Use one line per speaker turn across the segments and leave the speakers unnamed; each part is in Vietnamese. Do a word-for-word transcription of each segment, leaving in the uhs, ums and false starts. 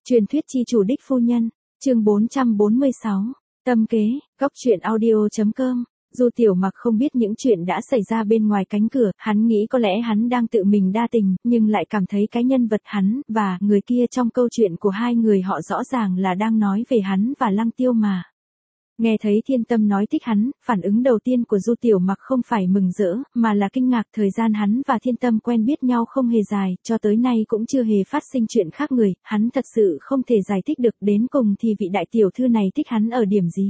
Truyền thuyết chi chủ đích phu nhân, chương bốn trăm bốn mươi sáu, tâm kế, góc truyện audio.com. Du Tiểu Mặc không biết những chuyện đã xảy ra bên ngoài cánh cửa, hắn nghĩ có lẽ hắn đang tự mình đa tình, nhưng lại cảm thấy cái nhân vật hắn và người kia trong câu chuyện của hai người họ rõ ràng là đang nói về hắn và Lăng Tiêu mà. Nghe thấy Thiên Tâm nói thích hắn, phản ứng đầu tiên của Du Tiểu Mặc không phải mừng rỡ, mà là kinh ngạc. Thời gian hắn và Thiên Tâm quen biết nhau không hề dài, cho tới nay cũng chưa hề phát sinh chuyện khác người, hắn thật sự không thể giải thích được đến cùng thì vị đại tiểu thư này thích hắn ở điểm gì.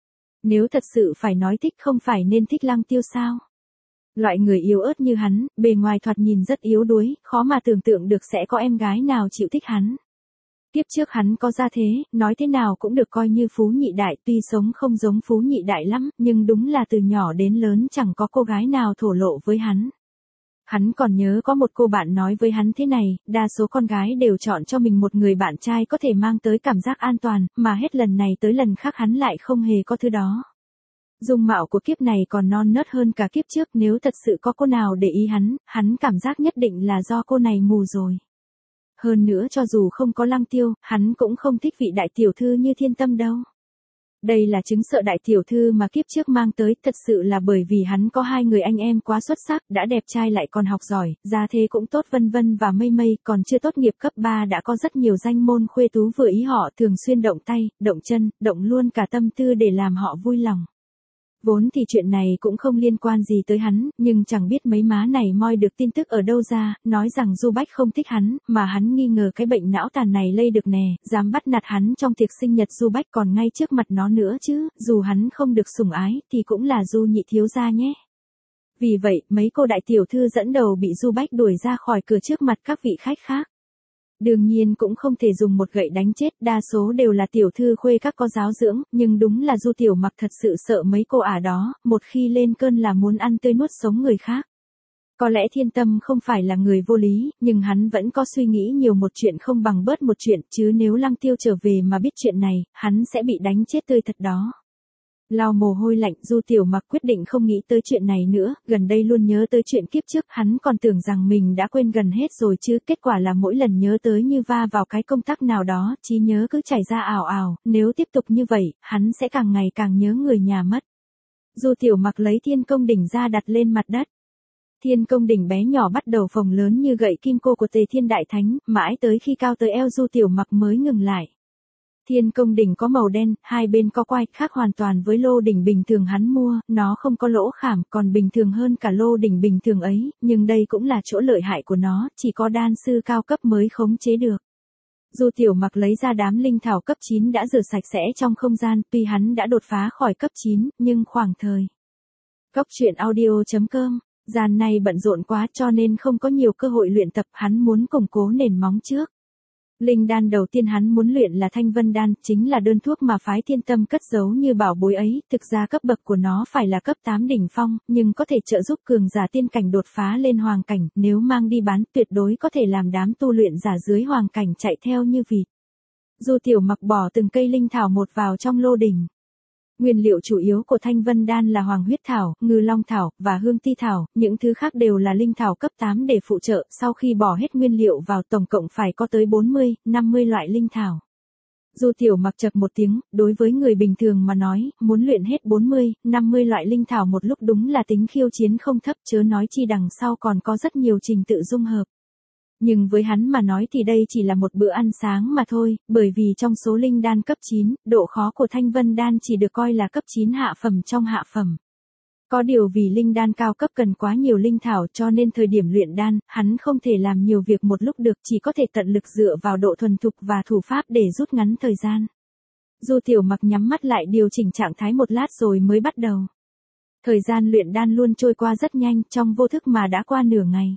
Nếu thật sự phải nói thích không phải nên thích Lăng Tiêu sao? Loại người yếu ớt như hắn, bề ngoài thoạt nhìn rất yếu đuối, khó mà tưởng tượng được sẽ có em gái nào chịu thích hắn. Tiếp trước hắn có gia thế, nói thế nào cũng được coi như phú nhị đại, tuy sống không giống phú nhị đại lắm, nhưng đúng là từ nhỏ đến lớn chẳng có cô gái nào thổ lộ với hắn. Hắn còn nhớ có một cô bạn nói với hắn thế này, đa số con gái đều chọn cho mình một người bạn trai có thể mang tới cảm giác an toàn, mà hết lần này tới lần khác hắn lại không hề có thứ đó. Dung mạo của kiếp này còn non nớt hơn cả kiếp trước, nếu thật sự có cô nào để ý hắn, hắn cảm giác nhất định là do cô này mù rồi. Hơn nữa cho dù không có Lăng Tiêu, hắn cũng không thích vị đại tiểu thư như Thiên Tâm đâu. Đây là chứng sợ đại tiểu thư mà kiếp trước mang tới, thật sự là bởi vì hắn có hai người anh em quá xuất sắc, đã đẹp trai lại còn học giỏi, gia thế cũng tốt vân vân và mây mây, còn chưa tốt nghiệp cấp ba đã có rất nhiều danh môn khuê tú vừa ý họ, thường xuyên động tay, động chân, động luôn cả tâm tư để làm họ vui lòng. Vốn thì chuyện này cũng không liên quan gì tới hắn, nhưng chẳng biết mấy má này moi được tin tức ở đâu ra, nói rằng Du Bách không thích hắn, mà hắn nghi ngờ cái bệnh não tàn này lây được nè, dám bắt nạt hắn trong tiệc sinh nhật Du Bách còn ngay trước mặt nó nữa chứ, dù hắn không được sủng ái, thì cũng là Du nhị thiếu gia nhé. Vì vậy, mấy cô đại tiểu thư dẫn đầu bị Du Bách đuổi ra khỏi cửa trước mặt các vị khách khác. Đương nhiên cũng không thể dùng một gậy đánh chết, đa số đều là tiểu thư khuê các có giáo dưỡng, nhưng đúng là Du Tiểu Mặc thật sự sợ mấy cô ả đó, một khi lên cơn là muốn ăn tươi nuốt sống người khác. Có lẽ Thiên Tâm không phải là người vô lý, nhưng hắn vẫn có suy nghĩ nhiều một chuyện không bằng bớt một chuyện, chứ nếu Lăng Tiêu trở về mà biết chuyện này, hắn sẽ bị đánh chết tươi thật đó. Lau mồ hôi lạnh, Du Tiểu Mặc quyết định không nghĩ tới chuyện này nữa, gần đây luôn nhớ tới chuyện kiếp trước, hắn còn tưởng rằng mình đã quên gần hết rồi chứ, kết quả là mỗi lần nhớ tới như va vào cái công tắc nào đó, trí nhớ cứ chảy ra ảo ảo, nếu tiếp tục như vậy, hắn sẽ càng ngày càng nhớ người nhà mất. Du Tiểu Mặc lấy Thiên Công Đỉnh ra đặt lên mặt đất. Thiên Công Đỉnh bé nhỏ bắt đầu phồng lớn như gậy kim cô của Tề Thiên Đại Thánh, mãi tới khi cao tới eo Du Tiểu Mặc mới ngừng lại. Thiên Công Đỉnh có màu đen, hai bên có quai, khác hoàn toàn với lô đỉnh bình thường hắn mua, nó không có lỗ khảm, còn bình thường hơn cả lô đỉnh bình thường ấy, nhưng đây cũng là chỗ lợi hại của nó, chỉ có đan sư cao cấp mới khống chế được. Du Tiểu Mặc lấy ra đám linh thảo cấp chín đã rửa sạch sẽ trong không gian, tuy hắn đã đột phá khỏi cấp chín, nhưng khoảng thời. Góc truyện audio.com, gian này bận rộn quá cho nên không có nhiều cơ hội luyện tập, hắn muốn củng cố nền móng trước. Linh đan đầu tiên hắn muốn luyện là Thanh Vân đan, chính là đơn thuốc mà phái Thiên Tâm cất giấu như bảo bối ấy, thực ra cấp bậc của nó phải là cấp tám đỉnh phong, nhưng có thể trợ giúp cường giả tiên cảnh đột phá lên hoàng cảnh, nếu mang đi bán tuyệt đối có thể làm đám tu luyện giả dưới hoàng cảnh chạy theo như vịt. Du Tiểu Mặc bỏ từng cây linh thảo một vào trong lô đỉnh. Nguyên liệu chủ yếu của Thanh Vân đan là Hoàng huyết thảo, Ngư long thảo và Hương ti thảo, những thứ khác đều là linh thảo cấp tám để phụ trợ, sau khi bỏ hết nguyên liệu vào tổng cộng phải có tới bốn mươi, năm mươi loại linh thảo. Du Tiểu Mặc chậc một tiếng, đối với người bình thường mà nói, muốn luyện hết bốn mươi, năm mươi loại linh thảo một lúc đúng là tính khiêu chiến không thấp, chớ nói chi đằng sau còn có rất nhiều trình tự dung hợp. Nhưng với hắn mà nói thì đây chỉ là một bữa ăn sáng mà thôi, bởi vì trong số linh đan cấp chín, độ khó của Thanh Vân đan chỉ được coi là cấp chín hạ phẩm trong hạ phẩm. Có điều vì linh đan cao cấp cần quá nhiều linh thảo cho nên thời điểm luyện đan, hắn không thể làm nhiều việc một lúc được, chỉ có thể tận lực dựa vào độ thuần thục và thủ pháp để rút ngắn thời gian. Du Tiểu Mặc nhắm mắt lại điều chỉnh trạng thái một lát rồi mới bắt đầu. Thời gian luyện đan luôn trôi qua rất nhanh, trong vô thức mà đã qua nửa ngày.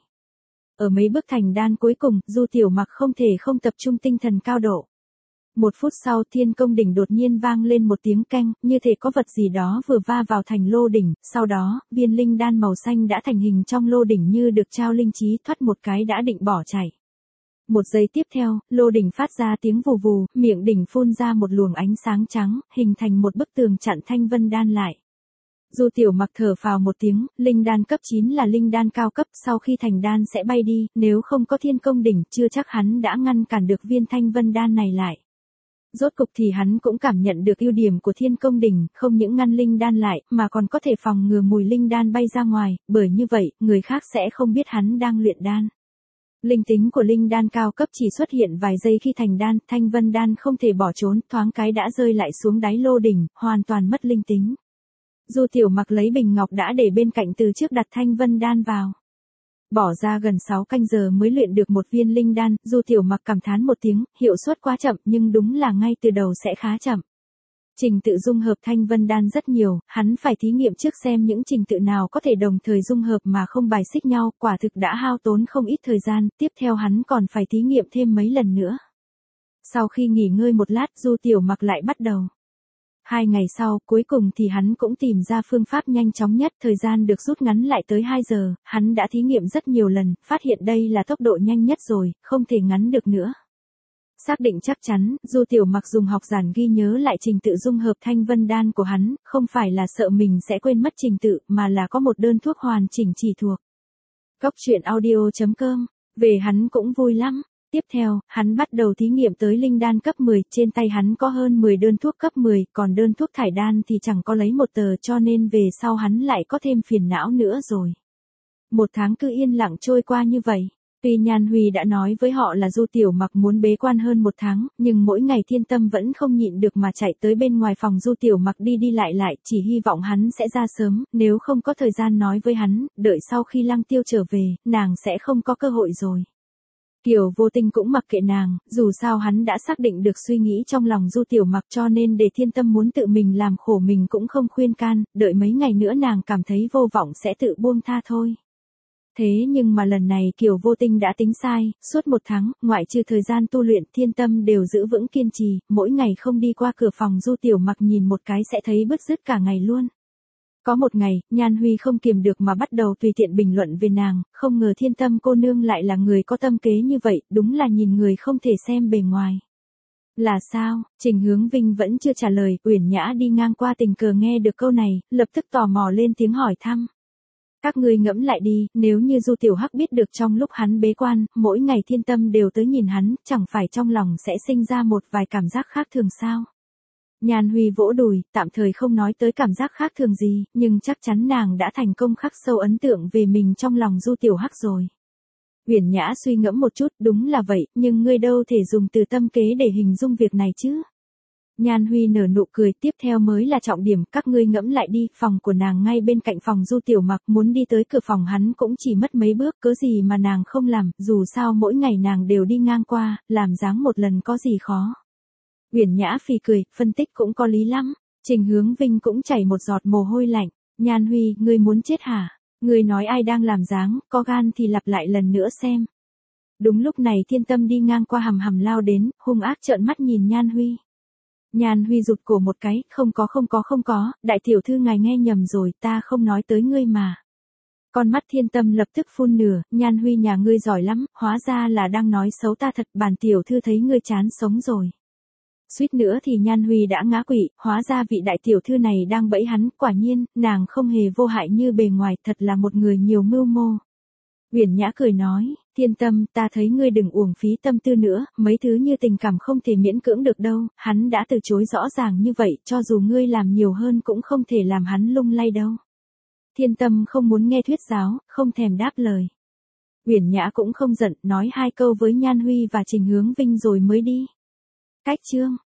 Ở mấy bước thành đan cuối cùng, Du Tiểu Mặc không thể không tập trung tinh thần cao độ. Một phút sau, Thiên Công Đỉnh đột nhiên vang lên một tiếng keng, như thể có vật gì đó vừa va vào thành lô đỉnh, sau đó, viên linh đan màu xanh đã thành hình trong lô đỉnh như được trao linh trí, thoát một cái đã định bỏ chạy. Một giây tiếp theo, lô đỉnh phát ra tiếng vù vù, miệng đỉnh phun ra một luồng ánh sáng trắng, hình thành một bức tường chặn Thanh Vân đan lại. Du Tiểu Mặc thở phào một tiếng, linh đan cấp chín là linh đan cao cấp, sau khi thành đan sẽ bay đi, nếu không có thiên công đỉnh, chưa chắc hắn đã ngăn cản được viên thanh vân đan này lại. Rốt cục thì hắn cũng cảm nhận được ưu điểm của thiên công đỉnh, không những ngăn linh đan lại, mà còn có thể phòng ngừa mùi linh đan bay ra ngoài, bởi như vậy, người khác sẽ không biết hắn đang luyện đan. Linh tính của linh đan cao cấp chỉ xuất hiện vài giây khi thành đan, thanh vân đan không thể bỏ trốn, thoáng cái đã rơi lại xuống đáy lô đỉnh, hoàn toàn mất linh tính. Du Tiểu Mặc lấy bình ngọc đã để bên cạnh từ trước đặt thanh vân đan vào. Bỏ ra gần sáu canh giờ mới luyện được một viên linh đan, Du Tiểu Mặc cảm thán một tiếng, hiệu suất quá chậm, nhưng đúng là ngay từ đầu sẽ khá chậm. Trình tự dung hợp thanh vân đan rất nhiều, hắn phải thí nghiệm trước xem những trình tự nào có thể đồng thời dung hợp mà không bài xích nhau, quả thực đã hao tốn không ít thời gian, tiếp theo hắn còn phải thí nghiệm thêm mấy lần nữa. Sau khi nghỉ ngơi một lát, Du Tiểu Mặc lại bắt đầu. Hai ngày sau, cuối cùng thì hắn cũng tìm ra phương pháp nhanh chóng nhất, thời gian được rút ngắn lại tới hai giờ, hắn đã thí nghiệm rất nhiều lần, phát hiện đây là tốc độ nhanh nhất rồi, không thể ngắn được nữa. Xác định chắc chắn, Du Tiểu Mặc dùng học giản ghi nhớ lại trình tự dung hợp thanh vân đan của hắn, không phải là sợ mình sẽ quên mất trình tự, mà là có một đơn thuốc hoàn chỉnh chỉ thuộc. Góc truyện audio chấm com, về hắn cũng vui lắm. Tiếp theo, hắn bắt đầu thí nghiệm tới linh đan cấp mười, trên tay hắn có hơn mười đơn thuốc cấp mười, còn đơn thuốc thải đan thì chẳng có lấy một tờ, cho nên về sau hắn lại có thêm phiền não nữa rồi. Một tháng cứ yên lặng trôi qua như vậy. Tuy Nhan Huy đã nói với họ là Du Tiểu Mặc muốn bế quan hơn một tháng, nhưng mỗi ngày Thiên Tâm vẫn không nhịn được mà chạy tới bên ngoài phòng Du Tiểu Mặc đi đi lại lại, chỉ hy vọng hắn sẽ ra sớm, nếu không có thời gian nói với hắn, đợi sau khi Lăng Tiêu trở về, nàng sẽ không có cơ hội rồi. Kiều Vô Tình cũng mặc kệ nàng, dù sao hắn đã xác định được suy nghĩ trong lòng Du Tiểu Mặc, cho nên để Thiên Tâm muốn tự mình làm khổ mình cũng không khuyên can, đợi mấy ngày nữa nàng cảm thấy vô vọng sẽ tự buông tha thôi. Thế nhưng mà lần này Kiều Vô Tình đã tính sai, suốt một tháng, ngoại trừ thời gian tu luyện, Thiên Tâm đều giữ vững kiên trì, mỗi ngày không đi qua cửa phòng Du Tiểu Mặc nhìn một cái sẽ thấy bứt rứt cả ngày luôn. Có một ngày, Nhan Huy không kiềm được mà bắt đầu tùy tiện bình luận về nàng, không ngờ Thiên Tâm cô nương lại là người có tâm kế như vậy, đúng là nhìn người không thể xem bề ngoài. Là sao? Trình Hướng Vinh vẫn chưa trả lời, Uyển Nhã đi ngang qua tình cờ nghe được câu này, lập tức tò mò lên tiếng hỏi thăm. Các ngươi ngẫm lại đi, nếu như Du Tiểu Hắc biết được trong lúc hắn bế quan, mỗi ngày Thiên Tâm đều tới nhìn hắn, chẳng phải trong lòng sẽ sinh ra một vài cảm giác khác thường sao? Nhan Huy vỗ đùi, tạm thời không nói tới cảm giác khác thường gì, nhưng chắc chắn nàng đã thành công khắc sâu ấn tượng về mình trong lòng Du Tiểu Hắc rồi. Uyển Nhã suy ngẫm một chút, đúng là vậy, nhưng ngươi đâu thể dùng từ tâm kế để hình dung việc này chứ? Nhan Huy nở nụ cười, tiếp theo mới là trọng điểm, các ngươi ngẫm lại đi, phòng của nàng ngay bên cạnh phòng Du Tiểu Mặc, muốn đi tới cửa phòng hắn cũng chỉ mất mấy bước, cớ gì mà nàng không làm, dù sao mỗi ngày nàng đều đi ngang qua, làm dáng một lần có gì khó. Uyển Nhã phì cười, phân tích cũng có lý lắm. Trình Hướng Vinh cũng chảy một giọt mồ hôi lạnh. Nhan Huy, ngươi muốn chết hả? Ngươi nói ai đang làm dáng, có gan thì lặp lại lần nữa xem. Đúng lúc này Thiên Tâm đi ngang qua hầm hầm lao đến, hung ác trợn mắt nhìn Nhan Huy. Nhan Huy rụt cổ một cái, không có không có không có, đại tiểu thư ngài nghe nhầm rồi, ta không nói tới ngươi mà. Con mắt Thiên Tâm lập tức phun nửa, Nhan Huy nhà ngươi giỏi lắm, hóa ra là đang nói xấu ta thật, bản tiểu thư thấy ngươi chán sống rồi. Suýt nữa thì Nhan Huy đã ngã quỵ, hóa ra vị đại tiểu thư này đang bẫy hắn, quả nhiên, nàng không hề vô hại như bề ngoài, thật là một người nhiều mưu mô. Uyển Nhã cười nói, Thiên Tâm, ta thấy ngươi đừng uổng phí tâm tư nữa, mấy thứ như tình cảm không thể miễn cưỡng được đâu, hắn đã từ chối rõ ràng như vậy, cho dù ngươi làm nhiều hơn cũng không thể làm hắn lung lay đâu. Thiên Tâm không muốn nghe thuyết giáo, không thèm đáp lời. Uyển Nhã cũng không giận, nói hai câu với Nhan Huy và Trình Hướng Vinh rồi mới đi. Cách chương